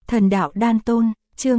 Thần đạo đan tôn, chương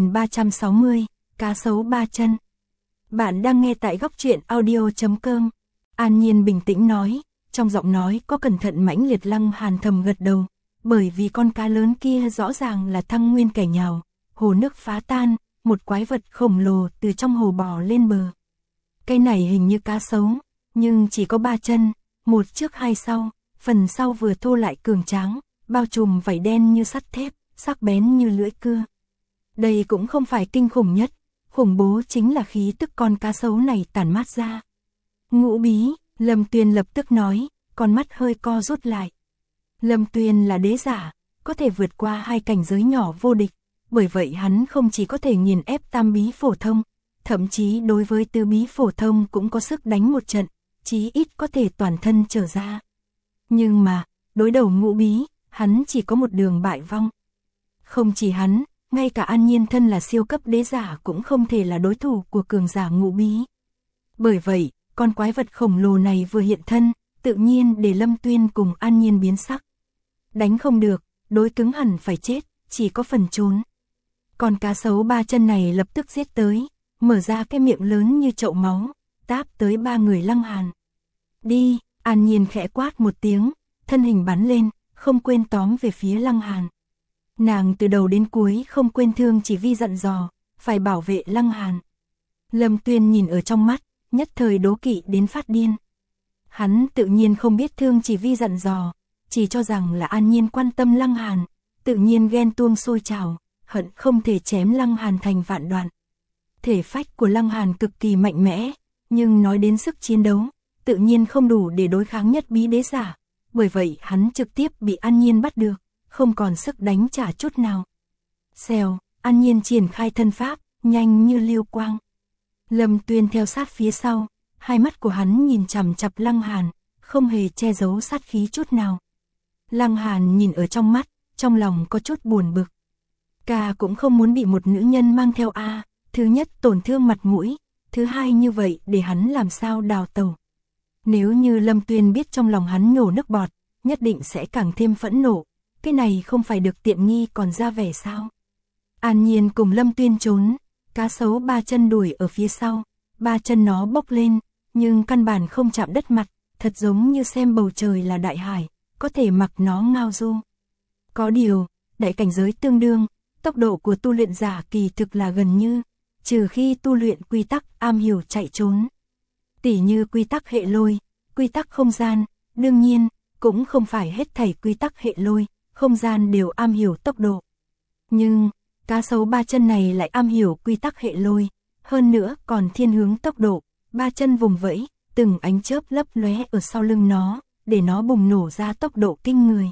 2360, cá sấu ba chân. Bạn đang nghe tại góc truyện audio.com. An Nhiên bình tĩnh nói, trong giọng nói có cẩn thận mãnh liệt. Lăng Hàn thầm gật đầu, bởi vì con cá lớn kia rõ ràng là Thăng Nguyên kẻ nhào, hồ nước phá tan, một quái vật khổng lồ từ trong hồ bò lên bờ. Cái này hình như cá sấu, nhưng chỉ có 3 chân, một trước hai sau, phần sau vừa thô lại cường tráng, bao trùm vảy đen như sắt thép, sắc bén như lưỡi cưa. Đây cũng không phải kinh khủng nhất, khủng bố chính là khí tức con cá sấu này tản mát ra. Ngũ bí, Lâm Tuyền lập tức nói, con mắt hơi co rút lại. Lâm Tuyền là đế giả, có thể vượt qua 2 cảnh giới nhỏ vô địch, bởi vậy hắn không chỉ có thể nghiền ép tam bí phổ thông, thậm chí đối với tứ bí phổ thông cũng có sức đánh một trận, chí ít có thể toàn thân trở ra. Nhưng mà, đối đầu ngũ bí, hắn chỉ có một đường bại vong. Không chỉ hắn, ngay cả An Nhiên thân là siêu cấp đế giả cũng không thể là đối thủ của cường giả ngũ bí. Bởi vậy, con quái vật khổng lồ này vừa hiện thân, tự nhiên để Lâm Tuyền cùng An Nhiên biến sắc. Đánh không được, đối cứng hẳn phải chết, chỉ có phần trốn. Con cá sấu 3 chân này lập tức giết tới, mở ra cái miệng lớn như chậu máu, táp tới 3 người Lăng Hàn. Đi, An Nhiên khẽ quát một tiếng, thân hình bắn lên, không quên tóm về phía Lăng Hàn. Nàng từ đầu đến cuối không quên Thương Chỉ Vi dặn dò, phải bảo vệ Lăng Hàn. Lâm Tuyền nhìn ở trong mắt, nhất thời đố kỵ đến phát điên. Hắn tự nhiên không biết Thương Chỉ Vi dặn dò, chỉ cho rằng là An Nhiên quan tâm Lăng Hàn, tự nhiên ghen tuông sôi trào, hận không thể chém Lăng Hàn thành vạn đoạn. Thể phách của Lăng Hàn cực kỳ mạnh mẽ, nhưng nói đến sức chiến đấu, tự nhiên không đủ để đối kháng nhất bí đế giả, bởi vậy hắn trực tiếp bị An Nhiên bắt được, không còn sức đánh trả chút nào. Xèo, An Nhiên triển khai thân pháp, nhanh như lưu quang. Lâm Tuyền theo sát phía sau, hai mắt của hắn nhìn chằm chằm Lăng Hàn, không hề che giấu sát khí chút nào. Lăng Hàn nhìn ở trong mắt, trong lòng có chút buồn bực. Ca cũng không muốn bị một nữ nhân mang theo a, thứ nhất tổn thương mặt mũi, thứ hai như vậy để hắn làm sao đào tẩu. Nếu như Lâm Tuyền biết trong lòng hắn nhổ nước bọt, nhất định sẽ càng thêm phẫn nộ, cái này không phải được tiện nghi còn ra vẻ sao. An Nhiên cùng Lâm Tuyền trốn, cá sấu 3 chân đuổi ở phía sau, 3 chân nó bốc lên, nhưng căn bản không chạm đất mặt, thật giống như xem bầu trời là đại hải, có thể mặc nó ngao du. Có điều, đại cảnh giới tương đương, tốc độ của tu luyện giả kỳ thực là gần như, trừ khi tu luyện quy tắc am hiểu chạy trốn. Tỉ như quy tắc hệ lôi, quy tắc không gian, đương nhiên, cũng không phải hết thảy quy tắc hệ lôi, không gian đều am hiểu tốc độ. Nhưng, cá sấu 3 chân này lại am hiểu quy tắc hệ lôi, hơn nữa còn thiên hướng tốc độ, 3 chân vùng vẫy, từng ánh chớp lấp lóe ở sau lưng nó, để nó bùng nổ ra tốc độ kinh người.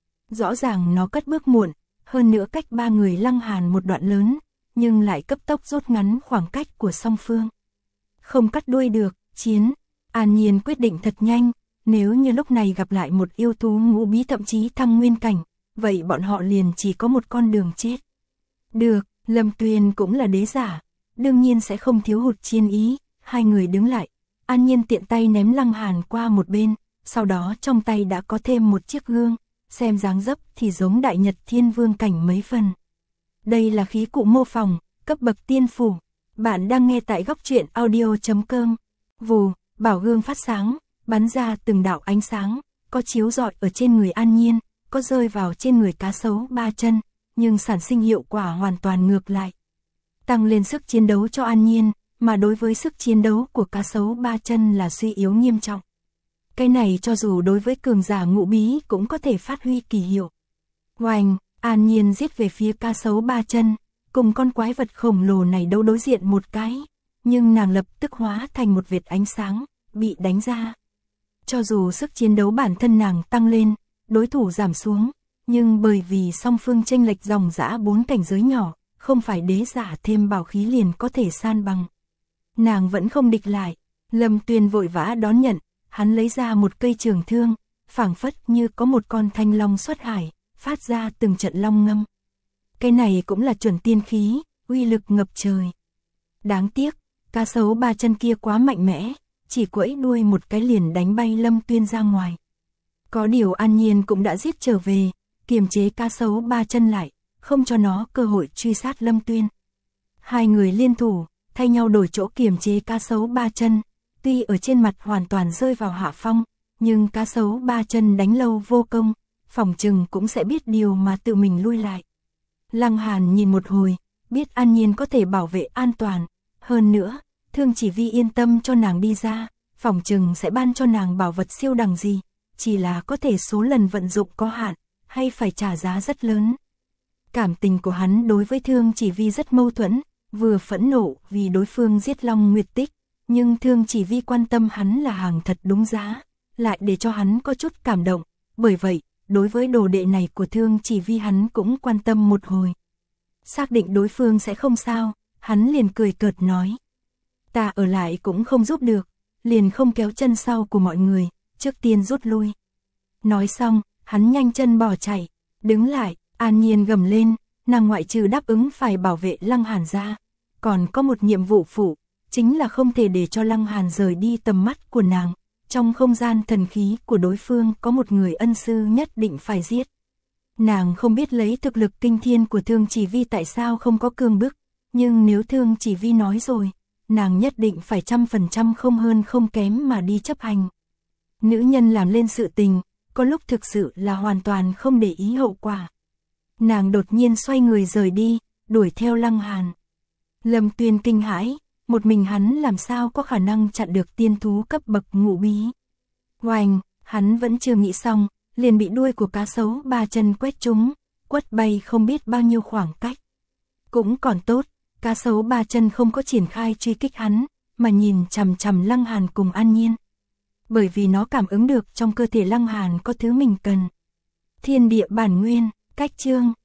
Rõ ràng nó cất bước muộn, hơn nữa cách 3 người Lăng Hàn một đoạn lớn, nhưng lại cấp tốc rút ngắn khoảng cách của song phương. Không cắt đuôi được, chiến. An Nhiên quyết định thật nhanh, nếu như lúc này gặp lại một yêu thú ngũ bí thậm chí thăng nguyên cảnh, vậy bọn họ liền chỉ có một con đường chết. Được, Lâm Tuyền cũng là đế giả, đương nhiên sẽ không thiếu hụt chiến ý, hai người đứng lại. An Nhiên tiện tay ném Lăng Hàn qua một bên, sau đó trong tay đã có thêm một chiếc gương, xem dáng dấp thì giống Đại Nhật Thiên Vương cảnh mấy phần. Đây là khí cụ mô phỏng, cấp bậc tiên phủ. Bạn đang nghe tại góc truyện audio.com. Vù, bảo gương phát sáng, bắn ra từng đạo ánh sáng, có chiếu rọi ở trên người An Nhiên, có rơi vào trên người cá sấu 3 chân, nhưng sản sinh hiệu quả hoàn toàn ngược lại. Tăng lên sức chiến đấu cho An Nhiên, mà đối với sức chiến đấu của cá sấu 3 chân là suy yếu nghiêm trọng. Cái này cho dù đối với cường giả ngũ bí cũng có thể phát huy kỳ hiệu. Oanh, An Nhiên giết về phía cá sấu 3 chân, cùng con quái vật khổng lồ này đấu đối diện một cái, nhưng nàng lập tức hóa thành một vệt ánh sáng, bị đánh ra. Cho dù sức chiến đấu bản thân nàng tăng lên, đối thủ giảm xuống, nhưng bởi vì song phương chênh lệch dòng dã 4 cảnh giới nhỏ, không phải đế giả thêm bảo khí liền có thể san bằng. Nàng vẫn không địch lại, Lâm Tuyền vội vã đón nhận, hắn lấy ra một cây trường thương, phảng phất như có một con thanh long xuất hải, phát ra từng trận long ngâm. Cái này cũng là chuẩn tiên khí, uy lực ngập trời. Đáng tiếc, cá sấu 3 chân kia quá mạnh mẽ, chỉ quẫy đuôi một cái liền đánh bay Lâm Tuyền ra ngoài. Có điều An Nhiên cũng đã giết trở về, kiềm chế cá sấu 3 chân lại, không cho nó cơ hội truy sát Lâm Tuyên. Hai người liên thủ, thay nhau đổi chỗ kiềm chế cá sấu ba chân, tuy ở trên mặt hoàn toàn rơi vào hạ phong, nhưng cá sấu ba chân đánh lâu vô công, phỏng chừng cũng sẽ biết điều mà tự mình lui lại. Lăng Hàn nhìn một hồi, biết An Nhiên có thể bảo vệ an toàn, hơn nữa, Thương Chỉ Vi yên tâm cho nàng đi ra, phỏng chừng sẽ ban cho nàng bảo vật siêu đẳng gì, chỉ là có thể số lần vận dụng có hạn, hay phải trả giá rất lớn. Cảm tình của hắn đối với Thương Chỉ Vi rất mâu thuẫn, vừa phẫn nộ vì đối phương giết Long Nguyệt Tích, nhưng Thương Chỉ Vi quan tâm hắn là hàng thật đúng giá, lại để cho hắn có chút cảm động, bởi vậy, đối với đồ đệ này của Thương Chỉ Vi hắn cũng quan tâm một hồi. Xác định đối phương sẽ không sao, hắn liền cười cợt nói. Ta ở lại cũng không giúp được, liền không kéo chân sau của mọi người, trước tiên rút lui. Nói xong, hắn nhanh chân bỏ chạy, đứng lại, An Nhiên gầm lên, nàng ngoại trừ đáp ứng phải bảo vệ Lăng Hàn ra, còn có một nhiệm vụ phụ, chính là không thể để cho Lăng Hàn rời đi tầm mắt của nàng. Trong không gian thần khí của đối phương có một người ân sư nhất định phải giết. Nàng không biết lấy thực lực kinh thiên của Thương Chỉ Vi tại sao không có cương bức, nhưng nếu Thương Chỉ Vi nói rồi, nàng nhất định phải 100% không hơn không kém mà đi chấp hành. Nữ nhân làm lên sự tình, có lúc thực sự là hoàn toàn không để ý hậu quả. Nàng đột nhiên xoay người rời đi, đuổi theo Lăng Hàn. Lâm Tuyên kinh hãi, một mình hắn làm sao có khả năng chặn được tiên thú cấp bậc ngũ bí. Oanh, hắn vẫn chưa nghĩ xong, liền bị đuôi của cá sấu ba chân quét trúng, quất bay không biết bao nhiêu khoảng cách. Cũng còn tốt, cá sấu ba chân không có triển khai truy kích hắn, mà nhìn chằm chằm Lăng Hàn cùng An Nhiên. Bởi vì nó cảm ứng được trong cơ thể Lăng Hàn có thứ mình cần. Thiên địa bản nguyên, cách chương.